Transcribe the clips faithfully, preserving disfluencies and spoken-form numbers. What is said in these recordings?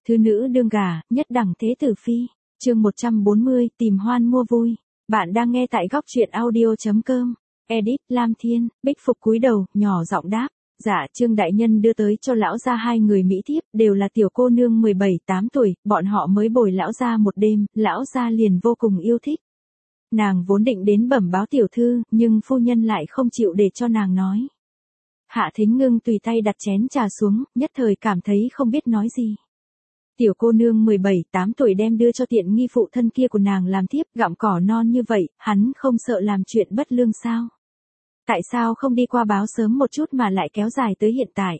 Thứ nữ đương gả, nhất đẳng thế tử phi. Chương một trăm bốn mươi, tìm hoan mua vui. Bạn đang nghe tại góc truyện audio chấm com. Edit, Lam Thiên. Bích Phục cúi đầu, nhỏ giọng đáp. Dạ, Trương đại nhân đưa tới cho lão gia hai người mỹ thiếp, đều là tiểu cô nương mười bảy tám tuổi, bọn họ mới bồi lão gia một đêm, lão gia liền vô cùng yêu thích. Nàng vốn định đến bẩm báo tiểu thư, nhưng phu nhân lại không chịu để cho nàng nói. Hạ Thính Ngưng tùy tay đặt chén trà xuống, nhất thời cảm thấy không biết nói gì. Tiểu cô nương mười bảy tám tuổi đem đưa cho tiện nghi phụ thân kia của nàng làm thiếp, gặm cỏ non như vậy, hắn không sợ làm chuyện bất lương sao? Tại sao không đi qua báo sớm một chút mà lại kéo dài tới hiện tại?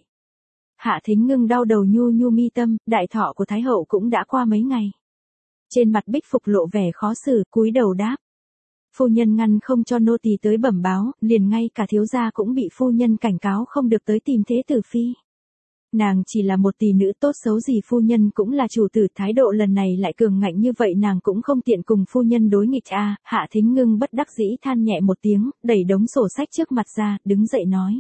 Hạ Thính Ngưng đau đầu nhu nhu mi tâm, đại thọ của Thái hậu cũng đã qua mấy ngày. Trên mặt Bích Phục lộ vẻ khó xử, cúi đầu đáp. Phu nhân ngăn không cho nô tỳ tới bẩm báo, liền ngay cả thiếu gia cũng bị phu nhân cảnh cáo không được tới tìm thế tử phi. Nàng chỉ là một tỷ nữ, tốt xấu gì phu nhân cũng là chủ tử, thái độ lần này lại cường ngạnh như vậy, nàng cũng không tiện cùng phu nhân đối nghịch a. À, Hạ Thính Ngưng bất đắc dĩ than nhẹ một tiếng, đẩy đống sổ sách trước mặt ra, đứng dậy nói.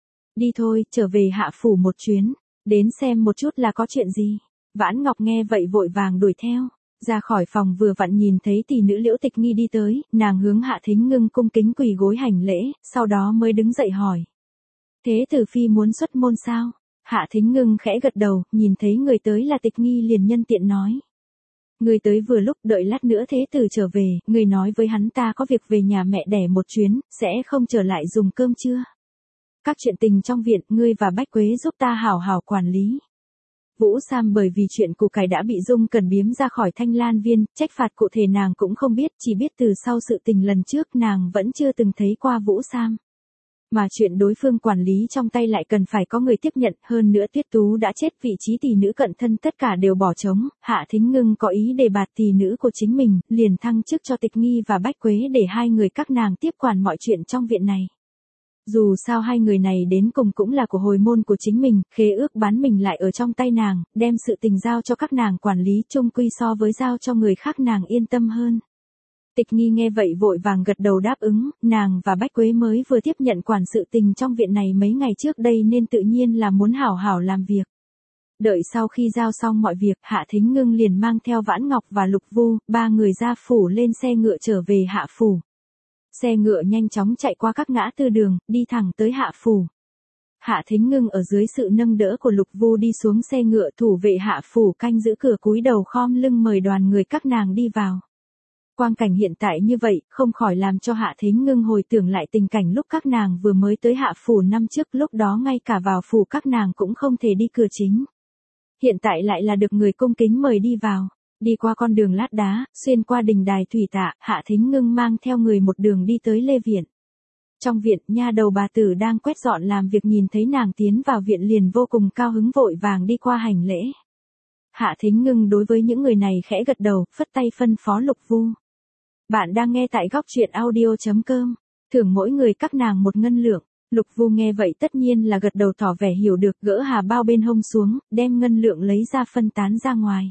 Đi thôi, trở về hạ phủ một chuyến, đến xem một chút là có chuyện gì. Vãn Ngọc nghe vậy vội vàng đuổi theo. Ra khỏi phòng vừa vặn nhìn thấy tỷ nữ Liễu Tịch Nghi đi tới, nàng hướng Hạ Thính Ngưng cung kính quỳ gối hành lễ, sau đó mới đứng dậy hỏi. Thế tử phi muốn xuất môn sao? Hạ Thính Ngưng khẽ gật đầu, nhìn thấy người tới là Tịch Nghi liền nhân tiện nói. Người tới vừa lúc, đợi lát nữa thế tử trở về, người nói với hắn ta có việc về nhà mẹ đẻ một chuyến, sẽ không trở lại dùng cơm trưa. Các chuyện tình trong viện, ngươi và Bách Quế giúp ta hảo hảo quản lý. Vũ Sam bởi vì chuyện của cải đã bị Dung Cẩn biếm ra khỏi Thanh Lan Viên, trách phạt cụ thể nàng cũng không biết, chỉ biết từ sau sự tình lần trước nàng vẫn chưa từng thấy qua Vũ Sam. Mà chuyện đối phương quản lý trong tay lại cần phải có người tiếp nhận, hơn nữa Tuyết Tú đã chết, vị trí tỷ nữ cận thân tất cả đều bỏ trống, Hạ Thính Ngưng có ý đề bạt tỷ nữ của chính mình, liền thăng chức cho Tịch Nghi và Bách Quế để hai người các nàng tiếp quản mọi chuyện trong viện này. Dù sao hai người này đến cùng cũng là của hồi môn của chính mình, khế ước bán mình lại ở trong tay nàng, đem sự tình giao cho các nàng quản lý chung quy so với giao cho người khác nàng yên tâm hơn. Tịch Nghi nghe vậy vội vàng gật đầu đáp ứng, nàng và Bách Quế mới vừa tiếp nhận quản sự tình trong viện này mấy ngày trước đây nên tự nhiên là muốn hảo hảo làm việc. Đợi sau khi giao xong mọi việc, Hạ Thính Ngưng liền mang theo Vãn Ngọc và Lục Vu, ba người ra phủ lên xe ngựa trở về hạ phủ. Xe ngựa nhanh chóng chạy qua các ngã tư đường, đi thẳng tới hạ phủ. Hạ Thính Ngưng ở dưới sự nâng đỡ của Lục Vu đi xuống xe ngựa, thủ vệ hạ phủ canh giữ cửa cúi đầu khom lưng mời đoàn người các nàng đi vào. Quang cảnh hiện tại như vậy, không khỏi làm cho Hạ Thính Ngưng hồi tưởng lại tình cảnh lúc các nàng vừa mới tới hạ phủ năm trước, lúc đó ngay cả vào phủ các nàng cũng không thể đi cửa chính. Hiện tại lại là được người cung kính mời đi vào. Đi qua con đường lát đá, xuyên qua đình đài thủy tạ, Hạ Thính Ngưng mang theo người một đường đi tới Lê Viện. Trong viện, nha đầu bà tử đang quét dọn làm việc nhìn thấy nàng tiến vào viện liền vô cùng cao hứng vội vàng đi qua hành lễ. Hạ Thính Ngưng đối với những người này khẽ gật đầu, phất tay phân phó Lục Vu. Bạn đang nghe tại góc truyện audio chấm com, thưởng mỗi người các nàng một ngân lượng. Lục Vu nghe vậy tất nhiên là gật đầu tỏ vẻ hiểu được, gỡ hà bao bên hông xuống, đem ngân lượng lấy ra phân tán ra ngoài.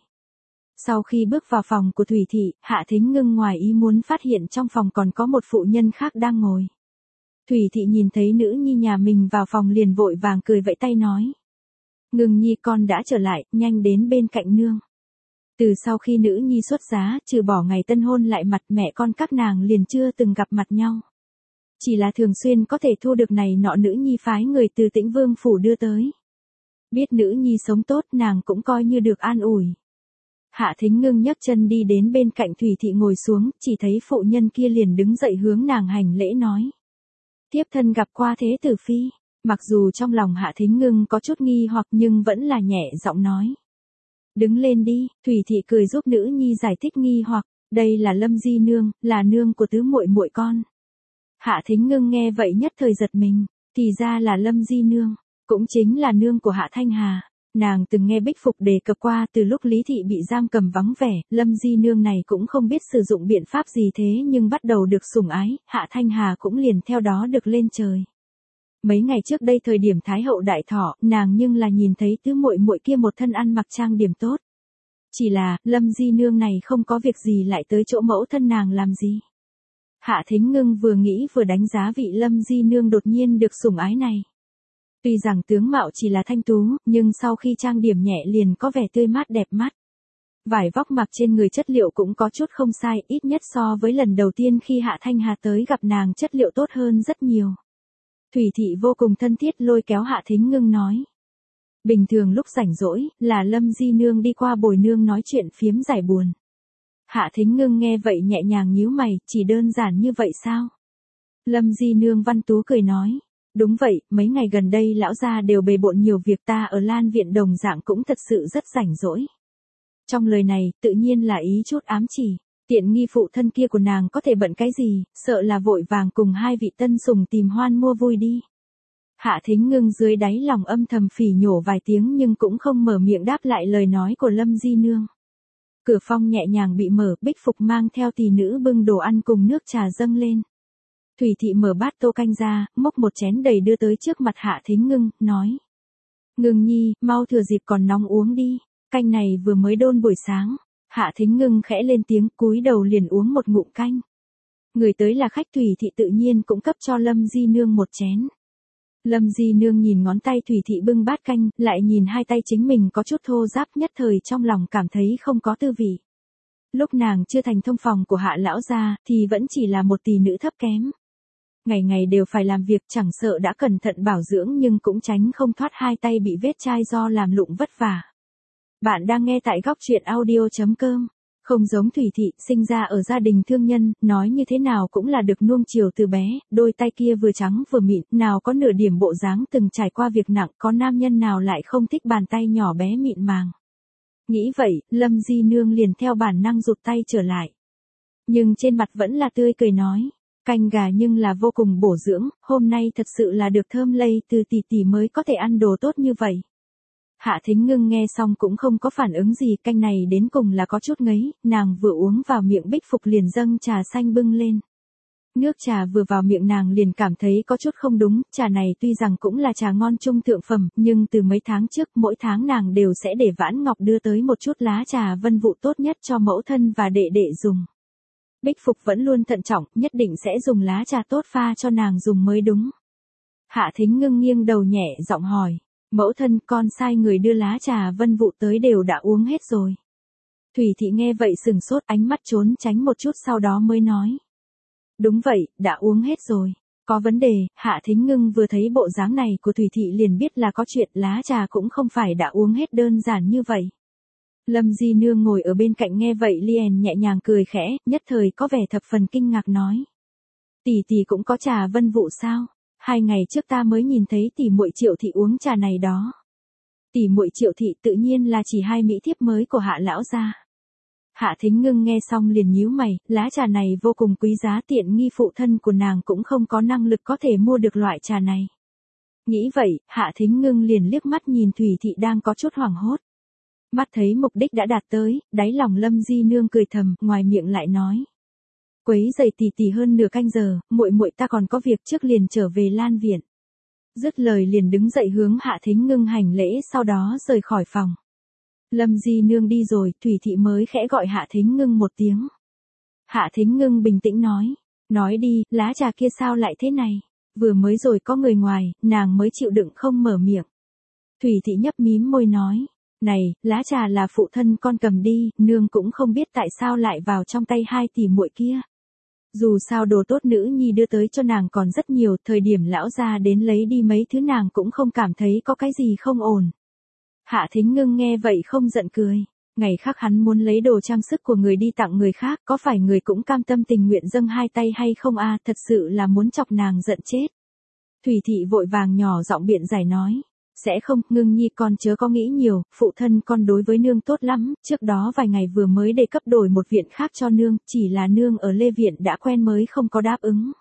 Sau khi bước vào phòng của Thủy Thị, Hạ Thính Ngưng ngoài ý muốn phát hiện trong phòng còn có một phụ nhân khác đang ngồi. Thủy Thị nhìn thấy nữ nhi nhà mình vào phòng liền vội vàng cười vẫy tay nói. Ngưng nhi con đã trở lại, nhanh đến bên cạnh nương. Từ sau khi nữ nhi xuất giá, trừ bỏ ngày tân hôn lại mặt, mẹ con các nàng liền chưa từng gặp mặt nhau. Chỉ là thường xuyên có thể thu được này nọ nữ nhi phái người từ Tĩnh Vương phủ đưa tới. Biết nữ nhi sống tốt nàng cũng coi như được an ủi. Hạ Thính Ngưng nhấc chân đi đến bên cạnh Thủy Thị ngồi xuống, chỉ thấy phụ nhân kia liền đứng dậy hướng nàng hành lễ nói. Thiếp thân gặp qua thế tử phi. Mặc dù trong lòng Hạ Thính Ngưng có chút nghi hoặc nhưng vẫn là nhẹ giọng nói. Đứng lên đi, Thủy Thị cười giúp nữ nhi giải thích nghi hoặc, đây là Lâm Di nương, là nương của tứ muội muội con. Hạ Thính Ngưng nghe vậy nhất thời giật mình, thì ra là Lâm Di nương, cũng chính là nương của Hạ Thanh Hà. Nàng từng nghe Bích Phục đề cập qua, từ lúc Lý Thị bị giam cầm vắng vẻ, Lâm Di nương này cũng không biết sử dụng biện pháp gì thế nhưng bắt đầu được sủng ái, Hạ Thanh Hà cũng liền theo đó được lên trời. Mấy ngày trước đây thời điểm Thái hậu đại thọ, nàng nhưng là nhìn thấy tứ muội muội kia một thân ăn mặc trang điểm tốt. Chỉ là, Lâm Di nương này không có việc gì lại tới chỗ mẫu thân nàng làm gì. Hạ Thính Ngưng vừa nghĩ vừa đánh giá vị Lâm Di nương đột nhiên được sủng ái này. Tuy rằng tướng mạo chỉ là thanh tú, nhưng sau khi trang điểm nhẹ liền có vẻ tươi mát đẹp mắt. Vải vóc mặc trên người chất liệu cũng có chút không sai, ít nhất so với lần đầu tiên khi Hạ Thanh Hà tới gặp nàng chất liệu tốt hơn rất nhiều. Thủy Thị vô cùng thân thiết lôi kéo Hạ Thính Ngưng nói. Bình thường lúc rảnh rỗi, là Lâm Di Nương đi qua bồi nương nói chuyện phiếm giải buồn. Hạ Thính Ngưng nghe vậy nhẹ nhàng nhíu mày, chỉ đơn giản như vậy sao? Lâm Di Nương văn tú cười nói. Đúng vậy, mấy ngày gần đây lão gia đều bề bộn nhiều việc, ta ở Lan Viện đồng dạng cũng thật sự rất rảnh rỗi. Trong lời này, tự nhiên là ý chút ám chỉ, tiện nghi phụ thân kia của nàng có thể bận cái gì, sợ là vội vàng cùng hai vị tân sùng tìm hoan mua vui đi. Hạ Thính Ngưng dưới đáy lòng âm thầm phỉ nhổ vài tiếng nhưng cũng không mở miệng đáp lại lời nói của Lâm Di Nương. Cửa phòng nhẹ nhàng bị mở, Bích Phục mang theo tỷ nữ bưng đồ ăn cùng nước trà dâng lên. Thủy Thị mở bát tô canh ra, múc một chén đầy đưa tới trước mặt Hạ Thính Ngưng, nói. Ngưng nhi, mau thừa dịp còn nóng uống đi, canh này vừa mới đôn buổi sáng. Hạ Thính Ngưng khẽ lên tiếng, cúi đầu liền uống một ngụm canh. Người tới là khách, Thủy Thị tự nhiên cũng cấp cho Lâm Di Nương một chén. Lâm Di Nương nhìn ngón tay Thủy Thị bưng bát canh, lại nhìn hai tay chính mình có chút thô ráp, nhất thời trong lòng cảm thấy không có tư vị. Lúc nàng chưa thành thông phòng của Hạ lão gia, thì vẫn chỉ là một tỷ nữ thấp kém. Ngày ngày đều phải làm việc, chẳng sợ đã cẩn thận bảo dưỡng nhưng cũng tránh không thoát hai tay bị vết chai do làm lụng vất vả. Bạn đang nghe tại góc truyện audio chấm com. Không giống Thủy Thị, sinh ra ở gia đình thương nhân, nói như thế nào cũng là được nuông chiều từ bé, đôi tay kia vừa trắng vừa mịn, nào có nửa điểm bộ dáng từng trải qua việc nặng, có nam nhân nào lại không thích bàn tay nhỏ bé mịn màng. Nghĩ vậy, Lâm Di Nương liền theo bản năng rụt tay trở lại. Nhưng trên mặt vẫn là tươi cười nói, canh gà nhưng là vô cùng bổ dưỡng, hôm nay thật sự là được thơm lây từ tỷ tỷ mới có thể ăn đồ tốt như vậy. Hạ Thính Ngưng nghe xong cũng không có phản ứng gì, canh này đến cùng là có chút ngấy, nàng vừa uống vào miệng Bích Phục liền dâng trà xanh bưng lên. Nước trà vừa vào miệng nàng liền cảm thấy có chút không đúng, trà này tuy rằng cũng là trà ngon trung thượng phẩm, nhưng từ mấy tháng trước mỗi tháng nàng đều sẽ để Vãn Ngọc đưa tới một chút lá trà vân vụ tốt nhất cho mẫu thân và đệ đệ dùng. Bích Phục vẫn luôn thận trọng, nhất định sẽ dùng lá trà tốt pha cho nàng dùng mới đúng. Hạ Thính Ngưng nghiêng đầu nhẹ giọng hỏi. Mẫu thân, con sai người đưa lá trà vân vụ tới đều đã uống hết rồi. Thủy Thị nghe vậy sừng sốt, ánh mắt trốn tránh một chút sau đó mới nói. Đúng vậy, đã uống hết rồi. Có vấn đề. Hạ Thính Ngưng vừa thấy bộ dáng này của Thủy Thị liền biết là có chuyện, lá trà cũng không phải đã uống hết đơn giản như vậy. Lâm Di Nương ngồi ở bên cạnh nghe vậy liền nhẹ nhàng cười khẽ, nhất thời có vẻ thập phần kinh ngạc nói. Tỷ tỷ cũng có trà vân vụ sao? Hai ngày trước ta mới nhìn thấy tỷ muội Triệu Thị uống trà này đó. Tỷ muội Triệu Thị tự nhiên là chỉ hai mỹ thiếp mới của Hạ lão gia. Hạ Thính Ngưng nghe xong liền nhíu mày, lá trà này vô cùng quý giá, tiện nghi phụ thân của nàng cũng không có năng lực có thể mua được loại trà này. Nghĩ vậy, Hạ Thính Ngưng liền liếc mắt nhìn Thủy Thị đang có chút hoảng hốt. Mắt thấy mục đích đã đạt tới, đáy lòng Lâm Di Nương cười thầm, ngoài miệng lại nói. Quấy giày tỷ tỷ hơn nửa canh giờ, muội muội ta còn có việc trước liền trở về Lan Viện. Dứt lời liền đứng dậy hướng Hạ Thính Ngưng hành lễ sau đó rời khỏi phòng. Lâm Di Nương đi rồi, Thủy Thị mới khẽ gọi Hạ Thính Ngưng một tiếng. Hạ Thính Ngưng bình tĩnh nói, nói đi, lá trà kia sao lại thế này, vừa mới rồi có người ngoài, nàng mới chịu đựng không mở miệng. Thủy Thị nhấp mím môi nói, này, lá trà là phụ thân con cầm đi, nương cũng không biết tại sao lại vào trong tay hai tỷ muội kia. Dù sao đồ tốt nữ nhi đưa tới cho nàng còn rất nhiều, thời điểm lão gia đến lấy đi mấy thứ nàng cũng không cảm thấy có cái gì không ổn. Hạ Thính Ngưng nghe vậy không giận cười. Ngày khác hắn muốn lấy đồ trang sức của người đi tặng người khác, có phải người cũng cam tâm tình nguyện dâng hai tay hay không a? Thật sự là muốn chọc nàng giận chết. Thủy Thị vội vàng nhỏ giọng biện giải nói. Sẽ không, Ngưng nhi con chớ có nghĩ nhiều, phụ thân con đối với nương tốt lắm, trước đó vài ngày vừa mới đề cấp đổi một viện khác cho nương, chỉ là nương ở Lê Viện đã quen mới không có đáp ứng.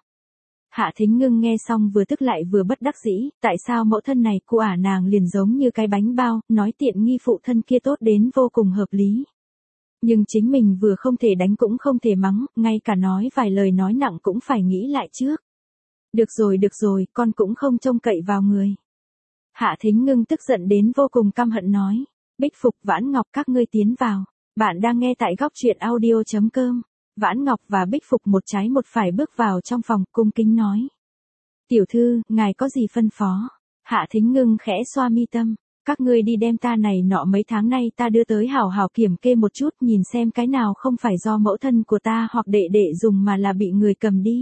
Hạ Thính Ngưng nghe xong vừa tức lại vừa bất đắc dĩ, tại sao mẫu thân này của ả nàng liền giống như cái bánh bao, nói tiện nghi phụ thân kia tốt đến vô cùng hợp lý. Nhưng chính mình vừa không thể đánh cũng không thể mắng, ngay cả nói vài lời nói nặng cũng phải nghĩ lại trước. Được rồi được rồi, con cũng không trông cậy vào người. Hạ Thính Ngưng tức giận đến vô cùng căm hận nói, Bích Phục, Vãn Ngọc các ngươi tiến vào. Bạn đang nghe tại góc truyện audio chấm com. Vãn Ngọc và Bích Phục một trái một phải bước vào trong phòng, cung kính nói. Tiểu thư, ngài có gì phân phó? Hạ Thính Ngưng khẽ xoa mi tâm, các ngươi đi đem ta này nọ mấy tháng nay ta đưa tới hảo hảo kiểm kê một chút, nhìn xem cái nào không phải do mẫu thân của ta hoặc đệ đệ dùng mà là bị người cầm đi.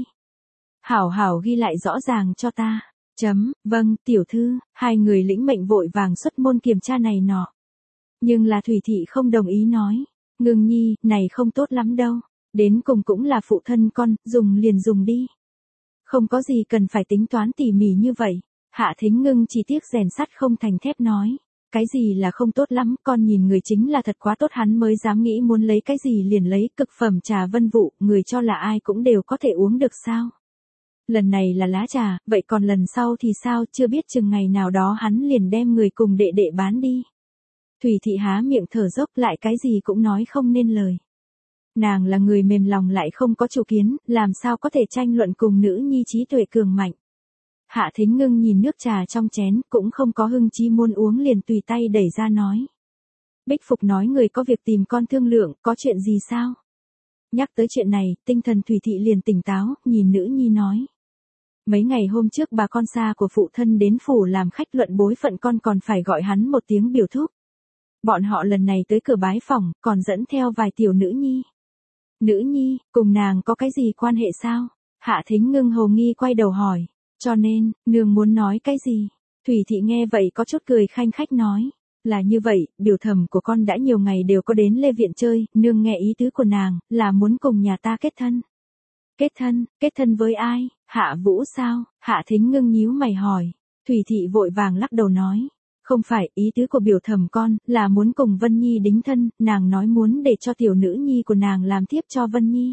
Hảo hảo ghi lại rõ ràng cho ta. Chấm, vâng, tiểu thư, hai người lĩnh mệnh vội vàng xuất môn kiểm tra này nọ. Nhưng là Thủy Thị không đồng ý nói, Ngưng nhi, này không tốt lắm đâu, đến cùng cũng là phụ thân con, dùng liền dùng đi. Không có gì cần phải tính toán tỉ mỉ như vậy. Hạ Thính Ngưng chỉ tiếc rèn sắt không thành thép nói, cái gì là không tốt lắm, con nhìn người chính là thật quá tốt, hắn mới dám nghĩ muốn lấy cái gì liền lấy, cực phẩm trà Vân Vụ, người cho là ai cũng đều có thể uống được sao. Lần này là lá trà, vậy còn lần sau thì sao, chưa biết chừng ngày nào đó hắn liền đem người cùng đệ đệ bán đi. Thủy Thị há miệng thở dốc lại cái gì cũng nói không nên lời. Nàng là người mềm lòng lại không có chủ kiến, làm sao có thể tranh luận cùng nữ nhi trí tuệ cường mạnh. Hạ Thính Ngưng nhìn nước trà trong chén, cũng không có hưng chi muốn uống liền tùy tay đẩy ra nói. Bích Phục nói người có việc tìm con thương lượng, có chuyện gì sao? Nhắc tới chuyện này, tinh thần Thủy Thị liền tỉnh táo, nhìn nữ nhi nói. Mấy ngày hôm trước bà con xa của phụ thân đến phủ làm khách, luận bối phận con còn phải gọi hắn một tiếng biểu thúc. Bọn họ lần này tới cửa bái phỏng, còn dẫn theo vài tiểu nữ nhi. Nữ nhi, cùng nàng có cái gì quan hệ sao? Hạ Thính Ngưng hồ nghi quay đầu hỏi. Cho nên, nương muốn nói cái gì? Thủy Thị nghe vậy có chút cười khanh khách nói. Là như vậy, biểu thẩm của con đã nhiều ngày đều có đến Lê Viện chơi, nương nghe ý tứ của nàng, là muốn cùng nhà ta kết thân. Kết thân, kết thân với ai? Hạ Vũ sao? Hạ Thính Ngưng nhíu mày hỏi. Thủy Thị vội vàng lắc đầu nói. Không phải, ý tứ của biểu thẩm con, là muốn cùng Vân Nhi đính thân, nàng nói muốn để cho tiểu nữ nhi của nàng làm tiếp cho Vân Nhi.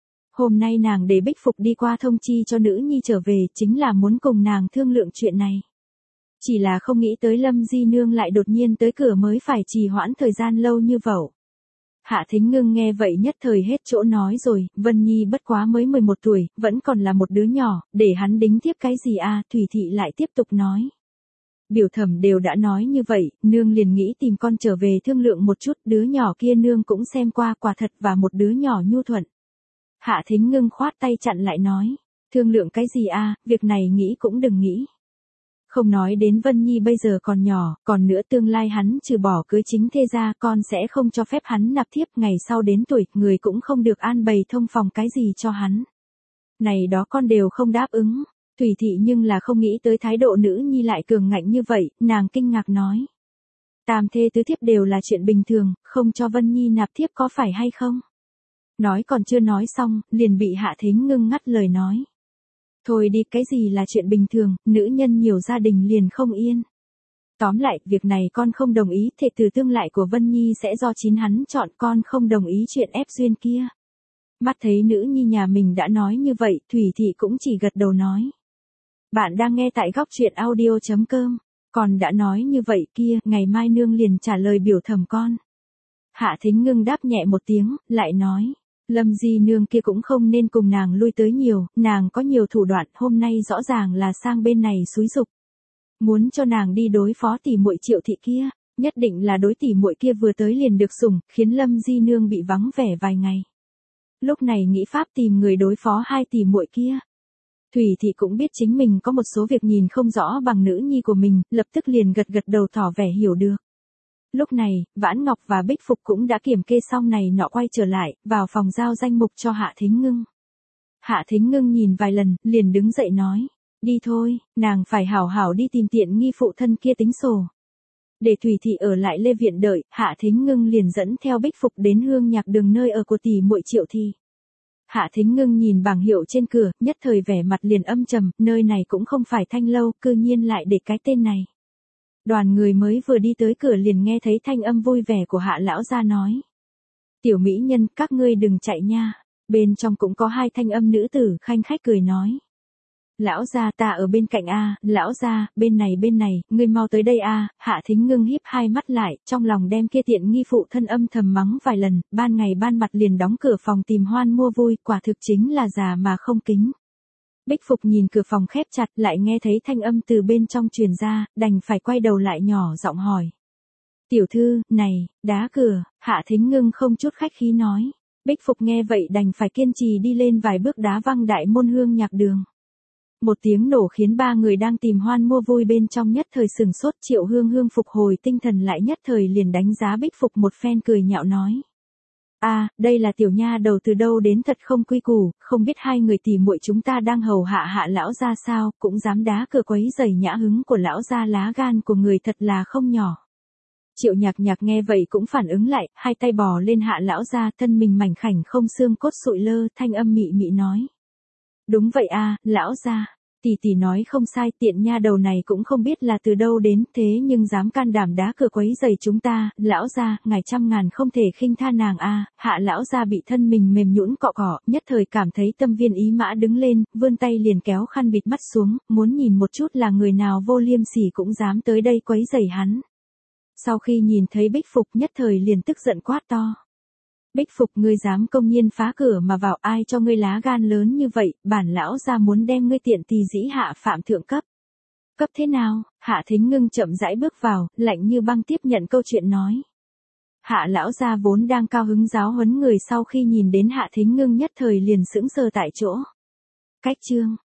Hôm nay nàng để Bích Phục đi qua thông chi cho nữ nhi trở về, chính là muốn cùng nàng thương lượng chuyện này. Chỉ là không nghĩ tới Lâm Di Nương lại đột nhiên tới cửa mới phải trì hoãn thời gian lâu như vậy. Hạ Thính Ngưng nghe vậy nhất thời hết chỗ nói rồi, Vân Nhi bất quá mới mười một tuổi, vẫn còn là một đứa nhỏ, để hắn đính tiếp cái gì à, Thủy Thị lại tiếp tục nói. Biểu thẩm đều đã nói như vậy, nương liền nghĩ tìm con trở về thương lượng một chút, đứa nhỏ kia nương cũng xem qua, quả thật và một đứa nhỏ nhu thuận. Hạ Thính Ngưng khoát tay chặn lại nói, thương lượng cái gì à, việc này nghĩ cũng đừng nghĩ. Không nói đến Vân Nhi bây giờ còn nhỏ, còn nữa tương lai hắn trừ bỏ cưới chính thê ra, con sẽ không cho phép hắn nạp thiếp, ngày sau đến tuổi, người cũng không được an bày thông phòng cái gì cho hắn. Này đó con đều không đáp ứng. Thủy Thị nhưng là không nghĩ tới thái độ nữ nhi lại cường ngạnh như vậy, nàng kinh ngạc nói. Tam thê tứ thiếp đều là chuyện bình thường, không cho Vân Nhi nạp thiếp có phải hay không? Nói còn chưa nói xong, liền bị Hạ Thính Ngưng ngắt lời nói. Thôi đi, cái gì là chuyện bình thường, nữ nhân nhiều gia đình liền không yên. Tóm lại, việc này con không đồng ý, thệ từ tương lại của Vân Nhi sẽ do chính hắn chọn, con không đồng ý chuyện ép duyên kia. Mắt thấy nữ nhi nhà mình đã nói như vậy, Thủy Thị cũng chỉ gật đầu nói. Bạn đang nghe tại góc truyện audio chấm com, con đã nói như vậy kia, ngày mai nương liền trả lời biểu thẩm con. Hạ Thính Ngưng đáp nhẹ một tiếng, lại nói. Lâm Di Nương kia cũng không nên cùng nàng lui tới nhiều, nàng có nhiều thủ đoạn, hôm nay rõ ràng là sang bên này xúi giục. Muốn cho nàng đi đối phó tỷ muội Triệu Thị kia, nhất định là đối tỷ muội kia vừa tới liền được sủng, khiến Lâm Di Nương bị vắng vẻ vài ngày. Lúc này nghĩ pháp tìm người đối phó hai tỷ muội kia. Thủy Thị cũng biết chính mình có một số việc nhìn không rõ bằng nữ nhi của mình, lập tức liền gật gật đầu tỏ vẻ hiểu được. Lúc này, Vãn Ngọc và Bích Phục cũng đã kiểm kê xong này nọ quay trở lại, vào phòng giao danh mục cho Hạ Thính Ngưng. Hạ Thính Ngưng nhìn vài lần, liền đứng dậy nói, đi thôi, nàng phải hảo hảo đi tìm tiện nghi phụ thân kia tính sổ. Để Thủy Thị ở lại Lê Viện đợi, Hạ Thính Ngưng liền dẫn theo Bích Phục đến Hương Nhạc Đường nơi ở của tỷ muội Triệu Thị. Hạ Thính Ngưng nhìn bảng hiệu trên cửa, nhất thời vẻ mặt liền âm trầm, nơi này cũng không phải Thanh Lâu, cư nhiên lại để cái tên này. Đoàn người mới vừa đi tới cửa liền nghe thấy thanh âm vui vẻ của Hạ lão gia nói. Tiểu mỹ nhân, các ngươi đừng chạy nha. Bên trong cũng có hai thanh âm nữ tử khanh khách cười nói. Lão gia ta ở bên cạnh a, lão gia, bên này bên này, ngươi mau tới đây a. Hạ Thính Ngưng híp hai mắt lại, trong lòng đem kia tiện nghi phụ thân âm thầm mắng vài lần, ban ngày ban mặt liền đóng cửa phòng tìm hoan mua vui, quả thực chính là già mà không kính. Bích Phục nhìn cửa phòng khép chặt, lại nghe thấy thanh âm từ bên trong truyền ra, đành phải quay đầu lại nhỏ giọng hỏi. Tiểu thư, này, đá cửa. Hạ Thính Ngưng không chút khách khí nói. Bích Phục nghe vậy đành phải kiên trì đi lên vài bước đá văng đại môn Hương Nhạc Đường. Một tiếng nổ khiến ba người đang tìm hoan mua vui bên trong nhất thời sừng sốt. Triệu Hương Hương phục hồi tinh thần lại nhất thời liền đánh giá Bích Phục một phen, cười nhạo nói. À, đây là tiểu nha đầu từ đâu đến thật không quy củ, không biết hai người tỉ muội chúng ta đang hầu hạ hạ lão gia sao, cũng dám đá cửa quấy rầy nhã hứng của lão gia, lá gan của người thật là không nhỏ. Triệu Nhạc Nhạc nghe vậy cũng phản ứng lại, hai tay bò lên hạ lão gia, thân mình mảnh khảnh không xương cốt sụi lơ, thanh âm mị mị nói. Đúng vậy à, lão gia. Tỷ tỷ nói không sai, tiện nha đầu này cũng không biết là từ đâu đến, thế nhưng dám can đảm đá cửa quấy rầy chúng ta, lão gia, ngài trăm ngàn không thể khinh tha nàng a. Hạ lão gia bị thân mình mềm nhũn cọ cọ, nhất thời cảm thấy tâm viên ý mã, đứng lên, vươn tay liền kéo khăn bịt mắt xuống, muốn nhìn một chút là người nào vô liêm sỉ cũng dám tới đây quấy rầy hắn. Sau khi nhìn thấy Bích Phục nhất thời liền tức giận quát to. Bích Phục, ngươi dám công nhiên phá cửa mà vào, ai cho ngươi lá gan lớn như vậy, bản lão gia muốn đem ngươi tiện tỳ dĩ hạ phạm thượng cấp. Cấp thế nào? Hạ Thính Ngưng chậm rãi bước vào, lạnh như băng tiếp nhận câu chuyện nói. Hạ lão gia vốn đang cao hứng giáo huấn người, sau khi nhìn đến Hạ Thính Ngưng nhất thời liền sững sờ tại chỗ. Cách chương